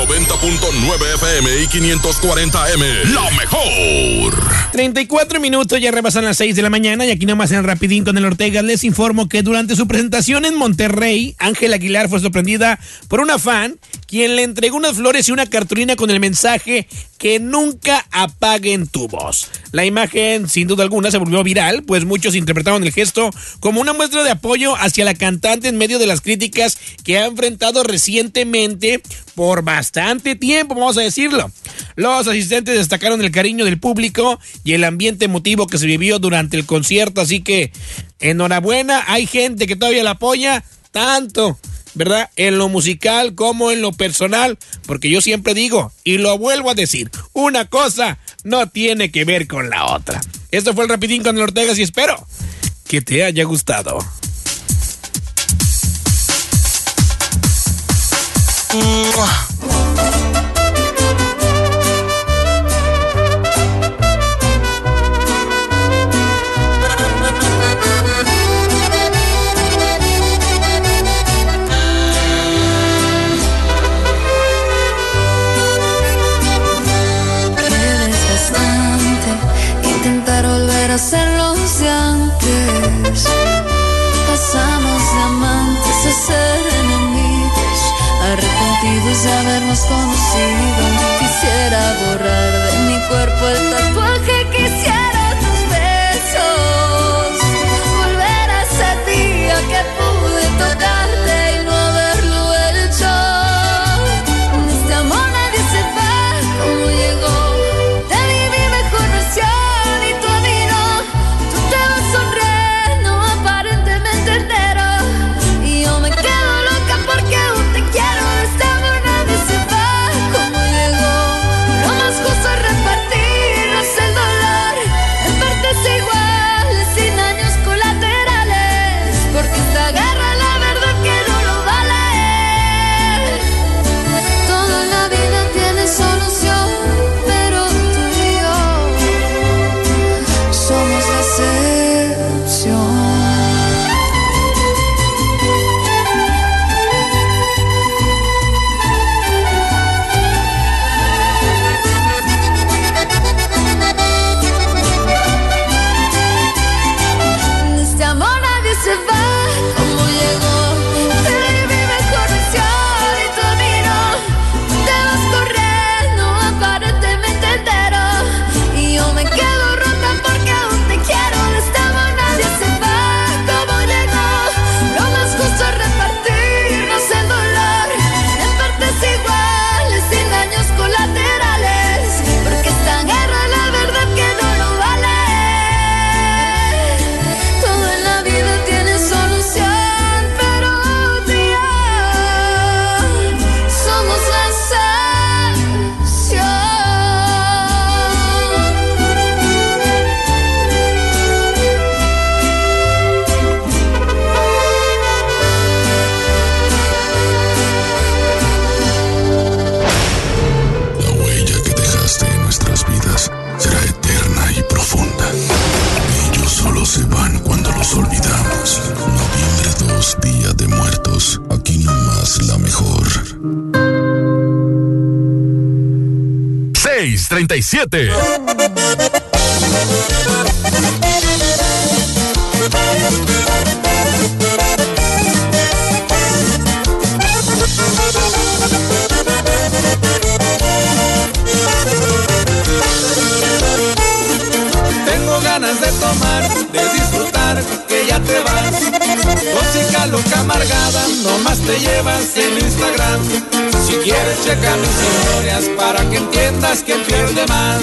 90.9 FM y 540M. La mejor. 34 minutos, ya rebasan las 6 de la mañana y aquí nomás en Rapidín con el Ortega les informo que durante su presentación en Monterrey, Ángela Aguilar fue sorprendida por una fan quien le entregó unas flores y una cartulina con el mensaje que nunca apaguen tu voz. La imagen, sin duda alguna, se volvió viral, pues muchos interpretaron el gesto como una muestra de apoyo hacia la cantante en medio de las críticas que ha enfrentado recientemente por bastante tiempo, vamos a decirlo. Los asistentes destacaron el cariño del público y el ambiente emotivo que se vivió durante el concierto, así que enhorabuena, hay gente que todavía la apoya tanto, ¿verdad? En lo musical como en lo personal, porque yo siempre digo, y lo vuelvo a decir, una cosa no tiene que ver con la otra. Esto fue el Rapidín con el Ortega y espero que te haya gustado. Hacerlos de antes, pasamos de amantes a ser enemigos, arrepentidos de habernos conocido. Quisiera borrar de mi cuerpo el tatuaje, quisiera tus besos, volver a ese día que pude tocarte y no haberlo hecho. En este amor nadie se va como llegó, de mi mejor versión. La mejor. 6:37. Tengo ganas de tomar, de disfrutar, que ya te vas. Tóxica, loca, amargada, nomás te llevas el Instagram. Si quieres checa mis historias para que entiendas quién pierde más.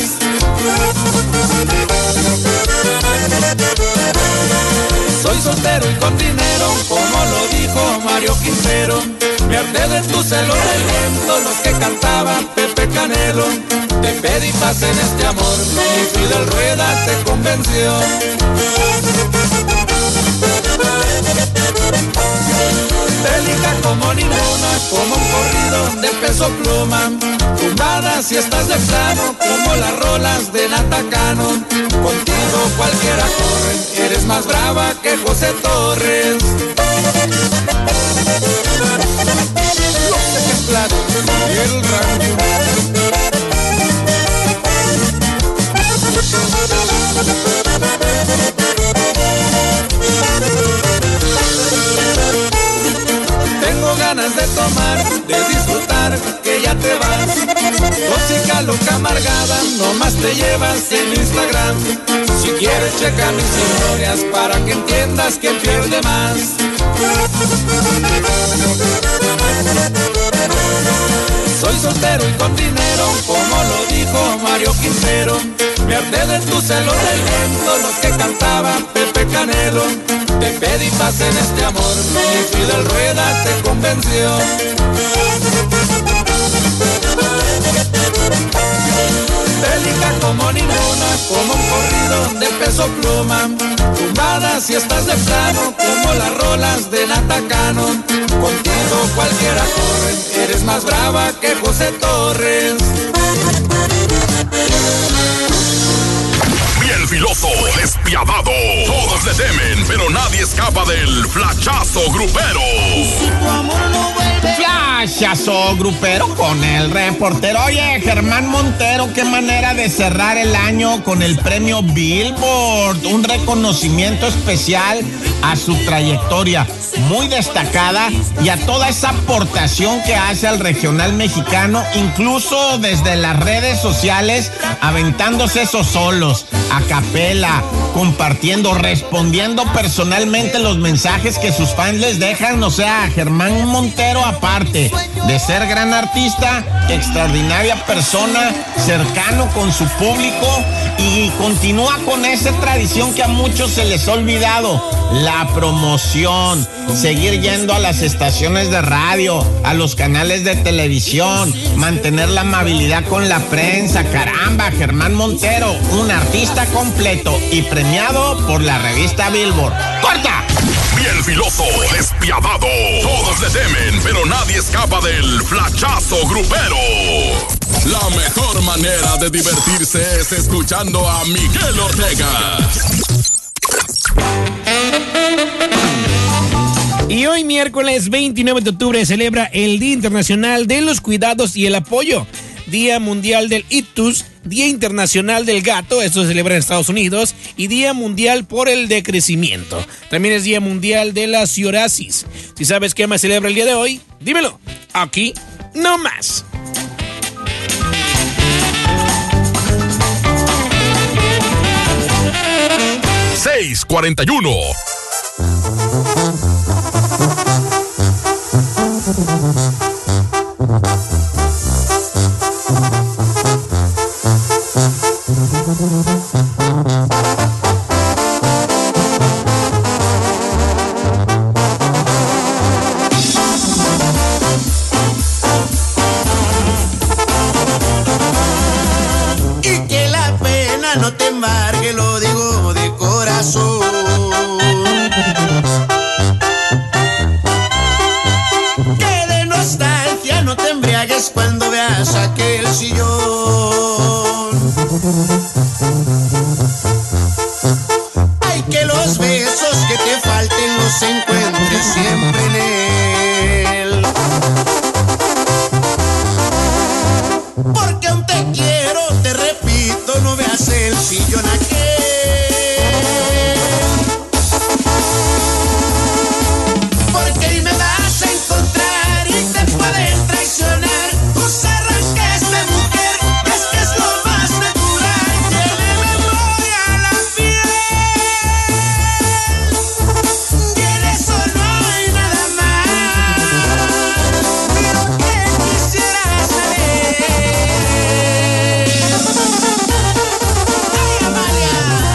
Soy soltero y con dinero, como lo dijo Mario Quintero. Me harté de tu celo del viento, los que cantaba Pepe Canelo. Te pedí paz en este amor, y Fidel Rueda te convenció. Bélica como ninguna, como un corrido de Peso Pluma. Tumbada si estás de plano, como las rolas de Natacano. Contigo cualquiera corre, eres más brava que José Torres. Los ejemplares, el rancho. ganas de tomar, de disfrutar, que ya te vas. Tóxica, loca, amargada, nomás te llevas en Instagram. Si quieres checa mis historias para que entiendas quién pierde más. Soy soltero y con dinero, como lo dijo Mario Quintero. Me harté de tu celo del viento, lo que cantaba Pepe Canelo. Te pedí paz en este amor, y Fidel Rueda te convenció. Bélica como ninguna, como un corrido de Peso Pluma. Tumbada si estás de plano, como las rolas de Natacano. Contigo cualquiera corre, eres más brava que José Torres. Bien filoso, despiadado. Todos le temen, pero nadie escapa del flachazo grupero. Flashazo grupero con el reportero. Oye, Germán Montero, qué manera de cerrar el año con el premio Billboard. Un reconocimiento especial a su trayectoria muy destacada y a toda esa aportación que hace al regional mexicano, incluso desde las redes sociales, aventándose esos solos, a capela, compartiendo, respondiendo personalmente los mensajes que sus fans les dejan. O sea, Germán Montero, aparte de ser gran artista, extraordinaria persona, cercano con su público, y continúa con esa tradición que a muchos se les ha olvidado, la promoción, seguir yendo a las estaciones de radio, a los canales de televisión, mantener la amabilidad con la prensa. Caramba, Germán Montero, un artista completo y premiado por la revista Billboard. ¡Corta! Bien filoso, despiadado. Todos le temen, pero nadie escapa del flachazo grupero. La mejor manera de divertirse es escuchando a Miguel Ortega. Y hoy miércoles 29 de octubre se celebra el Día Internacional de los Cuidados y el Apoyo, Día Mundial del Ictus, Día Internacional del Gato, esto se celebra en Estados Unidos, y Día Mundial por el Decrecimiento. También es Día Mundial de la Psoriasis. Si sabes qué más celebra el día de hoy, dímelo, aquí no más. ...6:41... Y que la pena no te embargue, lo digo de corazón. Que de nostalgia no te embriagues cuando veas aquel sillón. Ay, que los besos que te falten los encuentres siempre en él. Porque aún te quiero, te repito, no veas el sillón aquel. Porque ahí me vas a encontrar y te pueden traicionar tus arranques de mujer. Es que es lo más natural, tiene memoria a la piel. Y en eso no hay nada más, pero que quisiera saber. Ay, Amalia.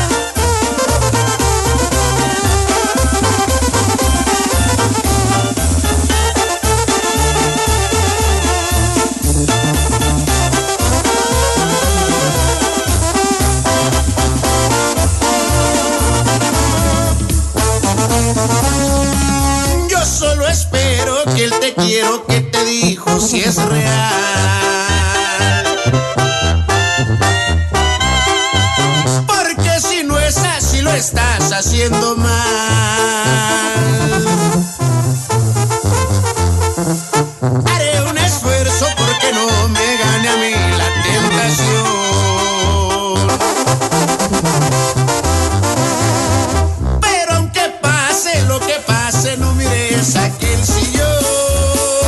Yo solo espero que el te quiero que te dijo si es real. Porque si no es así lo estás haciendo mal. Haré un esfuerzo porque no me gane a mí la tentación. Pero aunque pase lo que pase, no mires aquel sillón.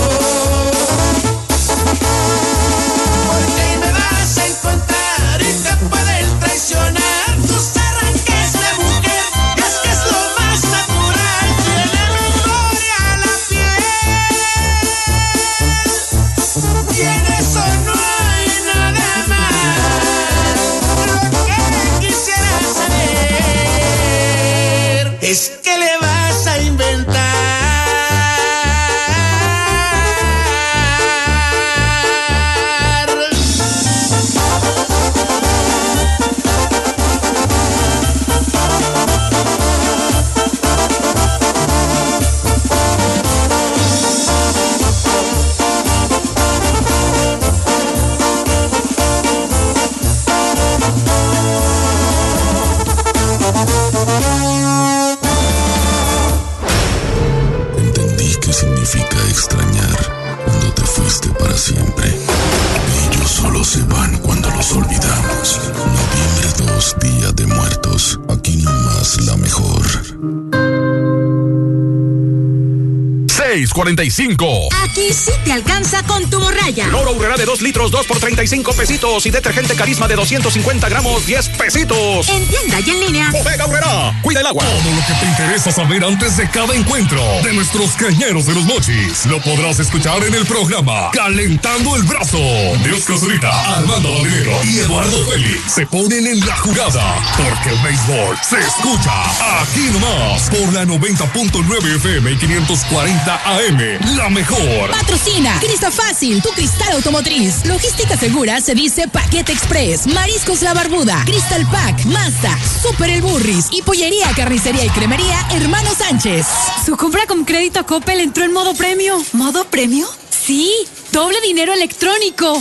6:45. Aquí sí te alcanza con tu morralla. Cloro Urrera de 2 litros, 2 por 35 pesitos. Y detergente Carisma de 250 gramos, 10 pesitos. En tienda y en línea. Bodega Urrera, cuida el agua. Todo lo que te interesa saber antes de cada encuentro de nuestros cañeros de los Mochis lo podrás escuchar en el programa Calentando el Brazo. Dios Zurita, Armando Valero y Eduardo Félix se ponen en la jugada porque el béisbol se escucha aquí nomás por la 90.9 FM y 540 AM. La mejor. Patrocina Crista Fácil, tu cristal automotriz. Logística segura se dice Paquete Express. Mariscos La Barbuda, Crystal Pack, Mazda, Super El Burris y Pollería, Carnicería y Cremería Hermano Sánchez. Su compra con crédito Coppel entró en modo premio. ¿Modo premio? Sí, doble dinero electrónico.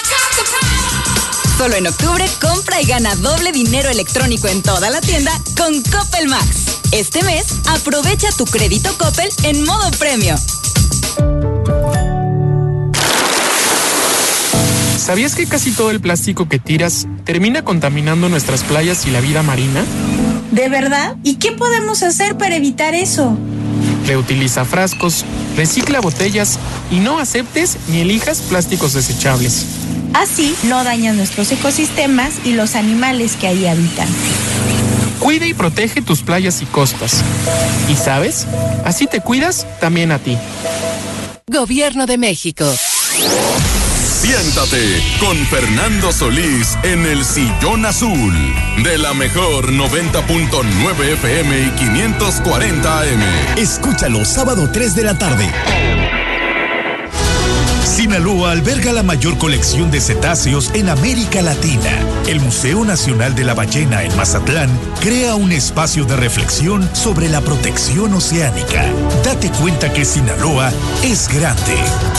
Solo en octubre compra y gana doble dinero electrónico en toda la tienda con Coppel Max. Este mes aprovecha tu crédito Coppel en modo premio. ¿Sabías que casi todo el plástico que tiras termina contaminando nuestras playas y la vida marina? ¿De verdad? ¿Y qué podemos hacer para evitar eso? Reutiliza frascos, recicla botellas y no aceptes ni elijas plásticos desechables. Así no dañan nuestros ecosistemas y los animales que ahí habitan. Cuida y protege tus playas y costas. ¿Y sabes? Así te cuidas también a ti. Gobierno de México. Siéntate con Fernando Solís en el Sillón Azul de la mejor 90.9 FM y 540 AM. Escúchalo sábado 3 de la tarde. Sinaloa alberga la mayor colección de cetáceos en América Latina. El Museo Nacional de la Ballena en Mazatlán crea un espacio de reflexión sobre la protección oceánica. Date cuenta que Sinaloa es grande.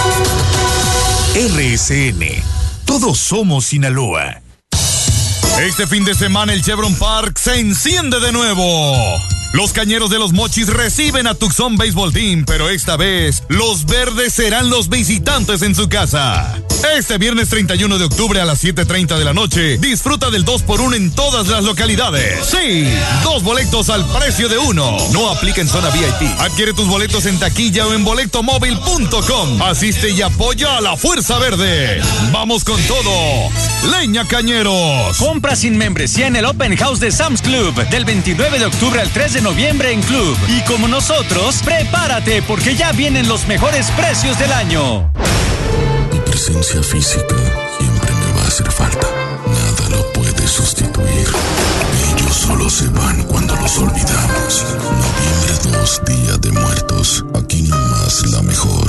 RSN. Todos somos Sinaloa. Este fin de semana el Chevron Park se enciende de nuevo. Los Cañeros de los Mochis reciben a Tucson Baseball Team, pero esta vez los verdes serán los visitantes en su casa. Este viernes 31 de octubre a las 7:30 de la noche, disfruta del 2x1 en todas las localidades. Sí, 2 boletos al precio de 1. No aplica en zona VIP. Adquiere tus boletos en taquilla o en boletomóvil.com. Asiste y apoya a la Fuerza Verde. Vamos con todo. Leña Cañeros. Compra sin membresía en el Open House de Sam's Club del 29 de octubre al 3 de noviembre en Club. Y como nosotros, prepárate porque ya vienen los mejores precios del año. Mi presencia física siempre me va a hacer falta. Nada lo puede sustituir. Ellos solo se van cuando los olvidamos. Noviembre 2, Día de Muertos. Aquí nomás la mejor.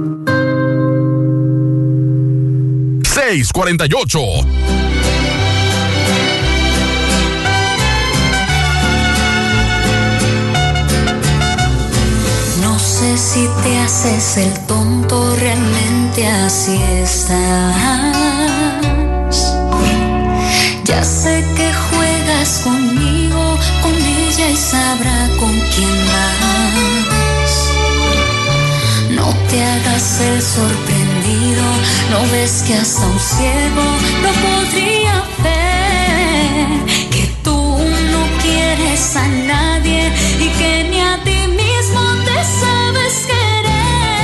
6:48. No sé si te haces el tonto, realmente así estás. Ya sé que juegas conmigo, con ella y sabrá con quién vas. No te hagas el sorprendido, no ves que hasta un ciego no podría ver que tú no quieres a nadie y que ni a ti mismo te sabes querer.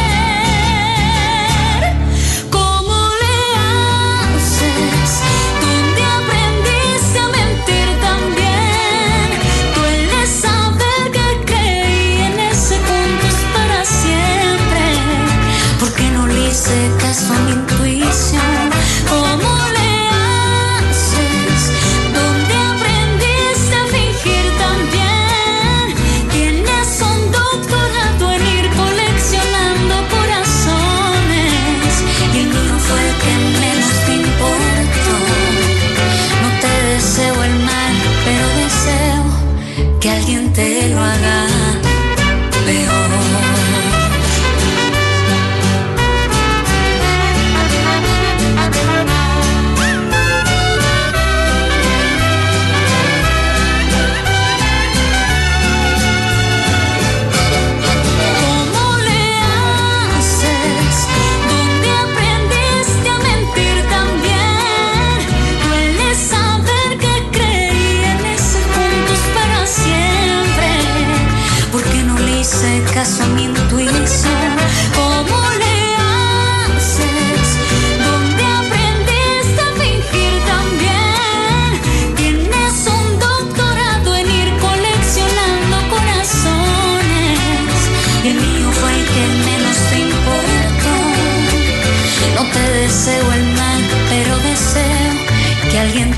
¿Cómo le haces? ¿Dónde aprendiste a mentir también? Duele saber que creí en ese punto es para siempre. ¿Por qué no le hice caso a mi intuición? ¿Cómo le haces? ¿Dónde aprendiste a fingir también? Tienes un doctorado en ir coleccionando corazones y el mío fue el que menos te importó. No te deseo el mal, pero deseo que alguien te lo haga peor.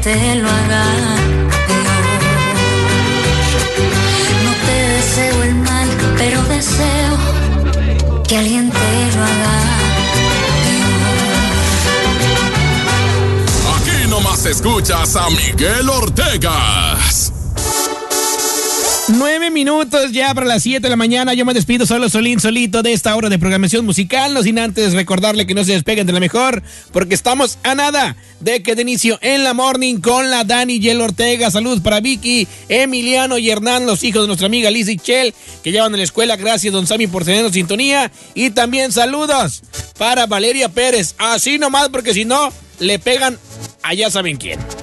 te lo haga peor. No te deseo el mal, pero deseo que alguien te lo haga peor. Aquí nomás escuchas a Miguel Ortegas. 9 minutos ya para las 7 de la mañana. Yo me despido solito de esta hora de programación musical, no sin antes recordarle que no se despeguen de la mejor, porque estamos a nada de que de inicio en la morning con la Dani y el Ortega. Saludos para Vicky, Emiliano y Hernán, los hijos de nuestra amiga Liz y Chel, que llevan a la escuela. Gracias, don Sammy, por tenernos sintonía. Y también saludos para Valeria Pérez. Así nomás, porque si no, le pegan a ya saben quién.